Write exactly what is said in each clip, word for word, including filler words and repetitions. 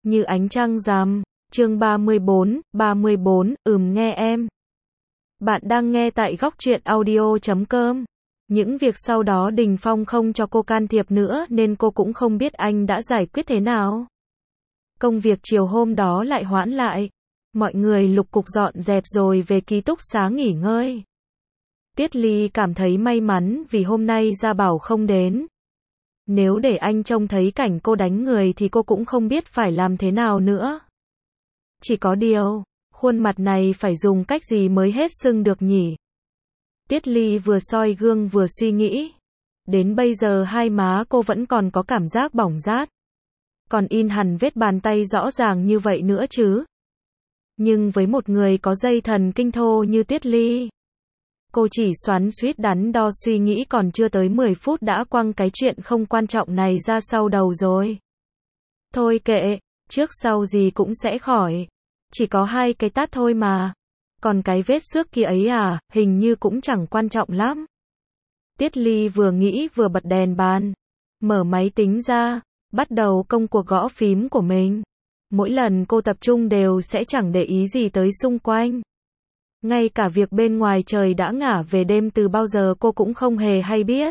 Như ánh trăng rằm. Chương ba mươi bốn, ba mươi bốn, ừm nghe em. Bạn đang nghe tại góc truyện audio chấm com. Những việc sau đó Đình Phong không cho cô can thiệp nữa nên cô cũng không biết anh đã giải quyết thế nào. Công việc chiều hôm đó lại hoãn lại. Mọi người lục cục dọn dẹp rồi về ký túc xá nghỉ ngơi. Tiết Ly cảm thấy may mắn vì hôm nay Gia Bảo không đến. Nếu để anh trông thấy cảnh cô đánh người thì cô cũng không biết phải làm thế nào nữa. Chỉ có điều, khuôn mặt này phải dùng cách gì mới hết sưng được nhỉ? Tiết Ly vừa soi gương vừa suy nghĩ. Đến bây giờ hai má cô vẫn còn có cảm giác bỏng rát. Còn in hẳn vết bàn tay rõ ràng như vậy nữa chứ. Nhưng với một người có dây thần kinh thô như Tiết Ly, cô chỉ xoắn xuýt đắn đo suy nghĩ còn chưa tới mười phút đã quăng cái chuyện không quan trọng này ra sau đầu rồi. Thôi kệ, trước sau gì cũng sẽ khỏi. Chỉ có hai cái tát thôi mà. Còn cái vết xước kia ấy à, hình như cũng chẳng quan trọng lắm. Tiết Ly vừa nghĩ vừa bật đèn bàn. Mở máy tính ra, bắt đầu công cuộc gõ phím của mình. Mỗi lần cô tập trung đều sẽ chẳng để ý gì tới xung quanh. Ngay cả việc bên ngoài trời đã ngả về đêm từ bao giờ cô cũng không hề hay biết.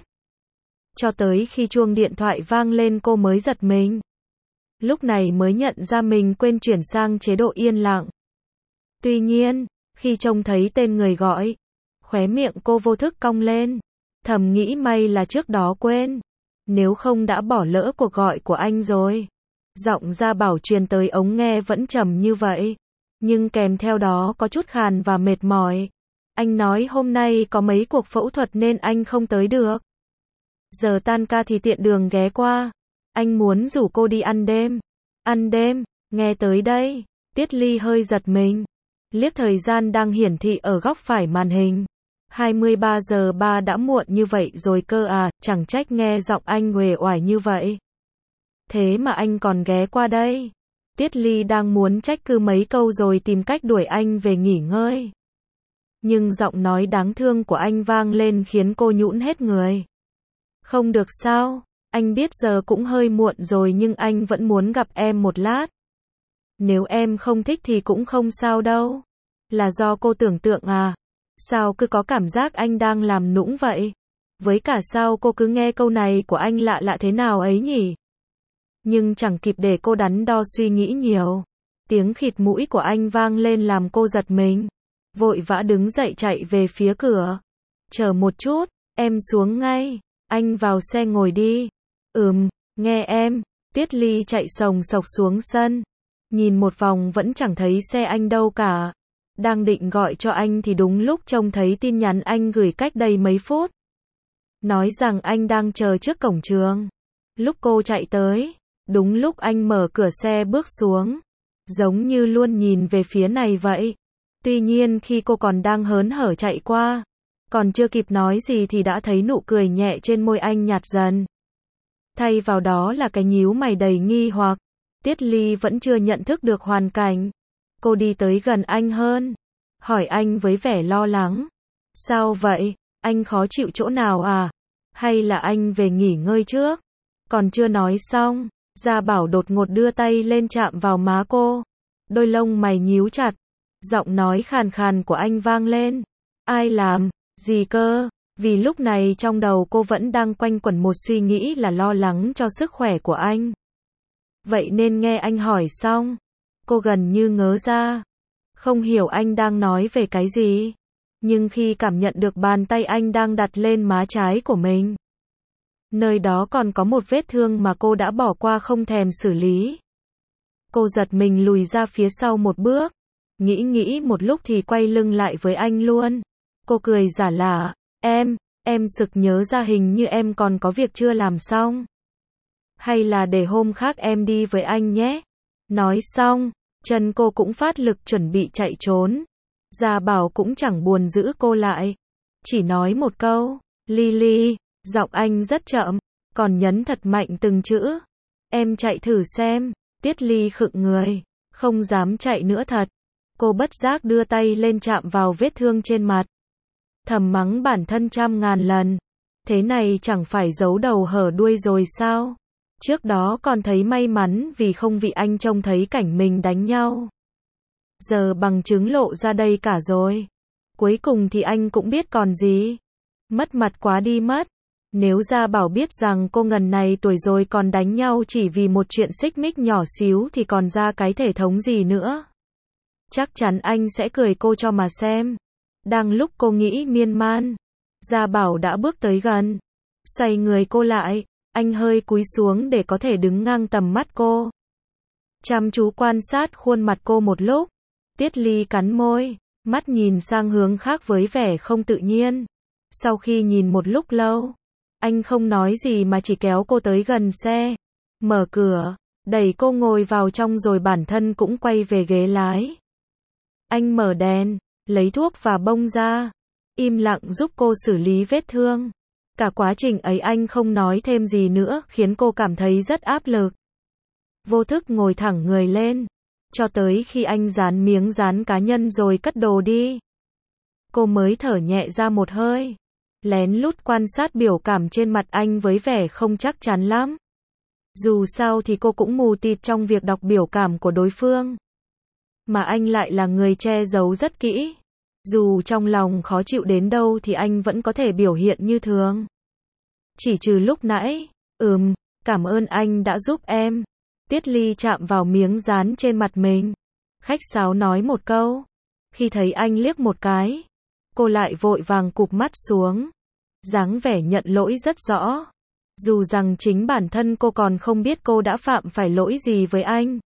Cho tới khi chuông điện thoại vang lên cô mới giật mình. Lúc này mới nhận ra mình quên chuyển sang chế độ yên lặng. Tuy nhiên, khi trông thấy tên người gọi, khóe miệng cô vô thức cong lên. Thầm nghĩ may là trước đó quên. Nếu không đã bỏ lỡ cuộc gọi của anh rồi. Giọng Gia Bảo truyền tới ống nghe vẫn trầm như vậy. Nhưng kèm theo đó có chút khàn và mệt mỏi. Anh nói hôm nay có mấy cuộc phẫu thuật nên anh không tới được. Giờ tan ca thì tiện đường ghé qua. Anh muốn rủ cô đi ăn đêm. Ăn đêm, nghe tới đây, Tiết Ly hơi giật mình. Liếc thời gian đang hiển thị ở góc phải màn hình. hai mươi ba giờ ba đã muộn như vậy rồi cơ à, chẳng trách nghe giọng anh uể oải như vậy. Thế mà anh còn ghé qua đây. Tiết Ly đang muốn trách cứ mấy câu rồi tìm cách đuổi anh về nghỉ ngơi. Nhưng giọng nói đáng thương của anh vang lên khiến cô nhũn hết người. Không được sao, anh biết giờ cũng hơi muộn rồi nhưng anh vẫn muốn gặp em một lát. Nếu em không thích thì cũng không sao đâu. Là do cô tưởng tượng à? Sao cứ có cảm giác anh đang làm nũng vậy? Với cả sao cô cứ nghe câu này của anh lạ lạ thế nào ấy nhỉ? Nhưng chẳng kịp để cô đắn đo suy nghĩ nhiều. Tiếng khịt mũi của anh vang lên làm cô giật mình. Vội vã đứng dậy chạy về phía cửa. Chờ một chút, em xuống ngay. Anh vào xe ngồi đi. Ừm, nghe em. Tiết Ly chạy sồng sộc xuống sân. Nhìn một vòng vẫn chẳng thấy xe anh đâu cả. Đang định gọi cho anh thì đúng lúc trông thấy tin nhắn anh gửi cách đây mấy phút. Nói rằng anh đang chờ trước cổng trường. Lúc cô chạy tới, đúng lúc anh mở cửa xe bước xuống. Giống như luôn nhìn về phía này vậy. Tuy nhiên khi cô còn đang hớn hở chạy qua, còn chưa kịp nói gì thì đã thấy nụ cười nhẹ trên môi anh nhạt dần. Thay vào đó là cái nhíu mày đầy nghi hoặc. Tiết Ly vẫn chưa nhận thức được hoàn cảnh. Cô đi tới gần anh hơn. Hỏi anh với vẻ lo lắng. Sao vậy? Anh khó chịu chỗ nào à? Hay là anh về nghỉ ngơi trước? Còn chưa nói xong, Gia Bảo đột ngột đưa tay lên chạm vào má cô. Đôi lông mày nhíu chặt. Giọng nói khàn khàn của anh vang lên. Ai làm? Gì cơ? Vì lúc này trong đầu cô vẫn đang quanh quẩn một suy nghĩ là lo lắng cho sức khỏe của anh. Vậy nên nghe anh hỏi xong, cô gần như ngớ ra. Không hiểu anh đang nói về cái gì. Nhưng khi cảm nhận được bàn tay anh đang đặt lên má trái của mình, nơi đó còn có một vết thương mà cô đã bỏ qua không thèm xử lý. Cô giật mình lùi ra phía sau một bước. Nghĩ nghĩ một lúc thì quay lưng lại với anh luôn. Cô cười giả lả. Em, em sực nhớ ra hình như em còn có việc chưa làm xong. Hay là để hôm khác em đi với anh nhé. Nói xong, chân cô cũng phát lực chuẩn bị chạy trốn. Gia Bảo cũng chẳng buồn giữ cô lại. Chỉ nói một câu, Lily, giọng anh rất chậm, còn nhấn thật mạnh từng chữ. Em chạy thử xem. Tiết Ly khựng người, không dám chạy nữa thật. Cô bất giác đưa tay lên chạm vào vết thương trên mặt. Thầm mắng bản thân trăm ngàn lần. Thế này chẳng phải giấu đầu hở đuôi rồi sao? Trước đó còn thấy may mắn vì không bị anh trông thấy cảnh mình đánh nhau. Giờ bằng chứng lộ ra đây cả rồi. Cuối cùng thì anh cũng biết còn gì. Mất mặt quá đi mất. Nếu Gia Bảo biết rằng cô ngần này tuổi rồi còn đánh nhau chỉ vì một chuyện xích mích nhỏ xíu thì còn ra cái thể thống gì nữa. Chắc chắn anh sẽ cười cô cho mà xem. Đang lúc cô nghĩ miên man, Gia Bảo đã bước tới gần. Xoay người cô lại, anh hơi cúi xuống để có thể đứng ngang tầm mắt cô. Chăm chú quan sát khuôn mặt cô một lúc. Tiết Ly cắn môi, mắt nhìn sang hướng khác với vẻ không tự nhiên. Sau khi nhìn một lúc lâu, anh không nói gì mà chỉ kéo cô tới gần xe, mở cửa, đẩy cô ngồi vào trong rồi bản thân cũng quay về ghế lái. Anh mở đèn, lấy thuốc và bông ra, im lặng giúp cô xử lý vết thương. Cả quá trình ấy anh không nói thêm gì nữa khiến cô cảm thấy rất áp lực. Vô thức ngồi thẳng người lên, cho tới khi anh dán miếng dán cá nhân rồi cất đồ đi. Cô mới thở nhẹ ra một hơi, lén lút quan sát biểu cảm trên mặt anh với vẻ không chắc chắn lắm. Dù sao thì cô cũng mù tịt trong việc đọc biểu cảm của đối phương. Mà anh lại là người che giấu rất kỹ. Dù trong lòng khó chịu đến đâu thì anh vẫn có thể biểu hiện như thường. Chỉ trừ lúc nãy, ừm, cảm ơn anh đã giúp em. Tiết Ly chạm vào miếng dán trên mặt mình. Khách sáo nói một câu. Khi thấy anh liếc một cái, cô lại vội vàng cụp mắt xuống. Dáng vẻ nhận lỗi rất rõ. Dù rằng chính bản thân cô còn không biết cô đã phạm phải lỗi gì với anh.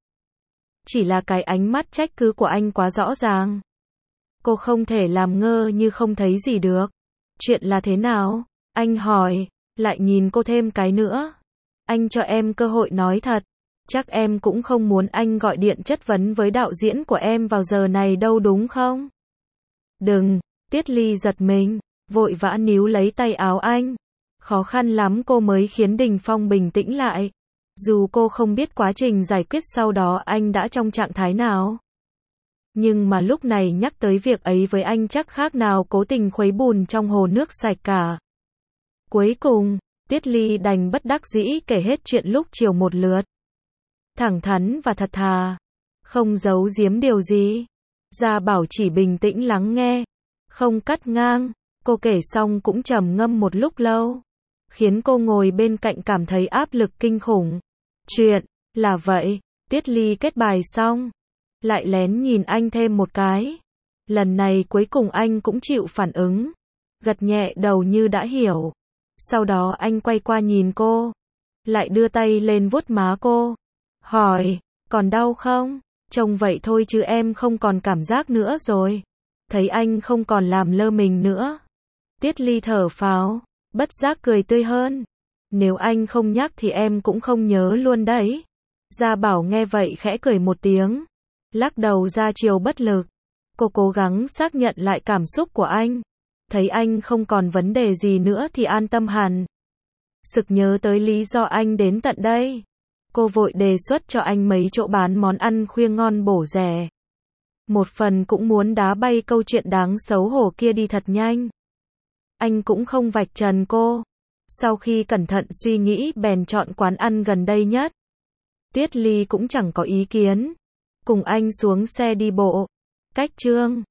Chỉ là cái ánh mắt trách cứ của anh quá rõ ràng. Cô không thể làm ngơ như không thấy gì được. Chuyện là thế nào? Anh hỏi, lại nhìn cô thêm cái nữa. Anh cho em cơ hội nói thật. Chắc em cũng không muốn anh gọi điện chất vấn với đạo diễn của em vào giờ này đâu đúng không? Đừng, Tiết Ly giật mình, vội vã níu lấy tay áo anh. Khó khăn lắm cô mới khiến Đình Phong bình tĩnh lại. Dù cô không biết quá trình giải quyết sau đó anh đã trong trạng thái nào. Nhưng mà lúc này nhắc tới việc ấy với anh chắc khác nào cố tình khuấy bùn trong hồ nước sạch cả. Cuối cùng, Tiết Ly đành bất đắc dĩ kể hết chuyện lúc chiều một lượt. Thẳng thắn và thật thà, không giấu giếm điều gì. Gia Bảo chỉ bình tĩnh lắng nghe, không cắt ngang. Cô kể xong cũng trầm ngâm một lúc lâu, khiến cô ngồi bên cạnh cảm thấy áp lực kinh khủng. Chuyện là vậy, Tiết Ly kết bài xong, lại lén nhìn anh thêm một cái. Lần này cuối cùng anh cũng chịu phản ứng, gật nhẹ đầu như đã hiểu. Sau đó anh quay qua nhìn cô, lại đưa tay lên vuốt má cô, hỏi, còn đau không? Trông vậy thôi chứ em không còn cảm giác nữa rồi. Thấy anh không còn làm lơ mình nữa. Tiết Ly thở phào, bất giác cười tươi hơn. Nếu anh không nhắc thì em cũng không nhớ luôn đấy. Gia Bảo nghe vậy khẽ cười một tiếng, lắc đầu ra chiều bất lực. Cô cố gắng xác nhận lại cảm xúc của anh. Thấy anh không còn vấn đề gì nữa thì an tâm hẳn. Sực nhớ tới lý do anh đến tận đây. Cô vội đề xuất cho anh mấy chỗ bán món ăn khuya ngon bổ rẻ. Một phần cũng muốn đá bay câu chuyện đáng xấu hổ kia đi thật nhanh. Anh cũng không vạch trần cô. Sau khi cẩn thận suy nghĩ bèn chọn quán ăn gần đây nhất. Tiết Ly cũng chẳng có ý kiến. Cùng anh xuống xe đi bộ. Cách Trương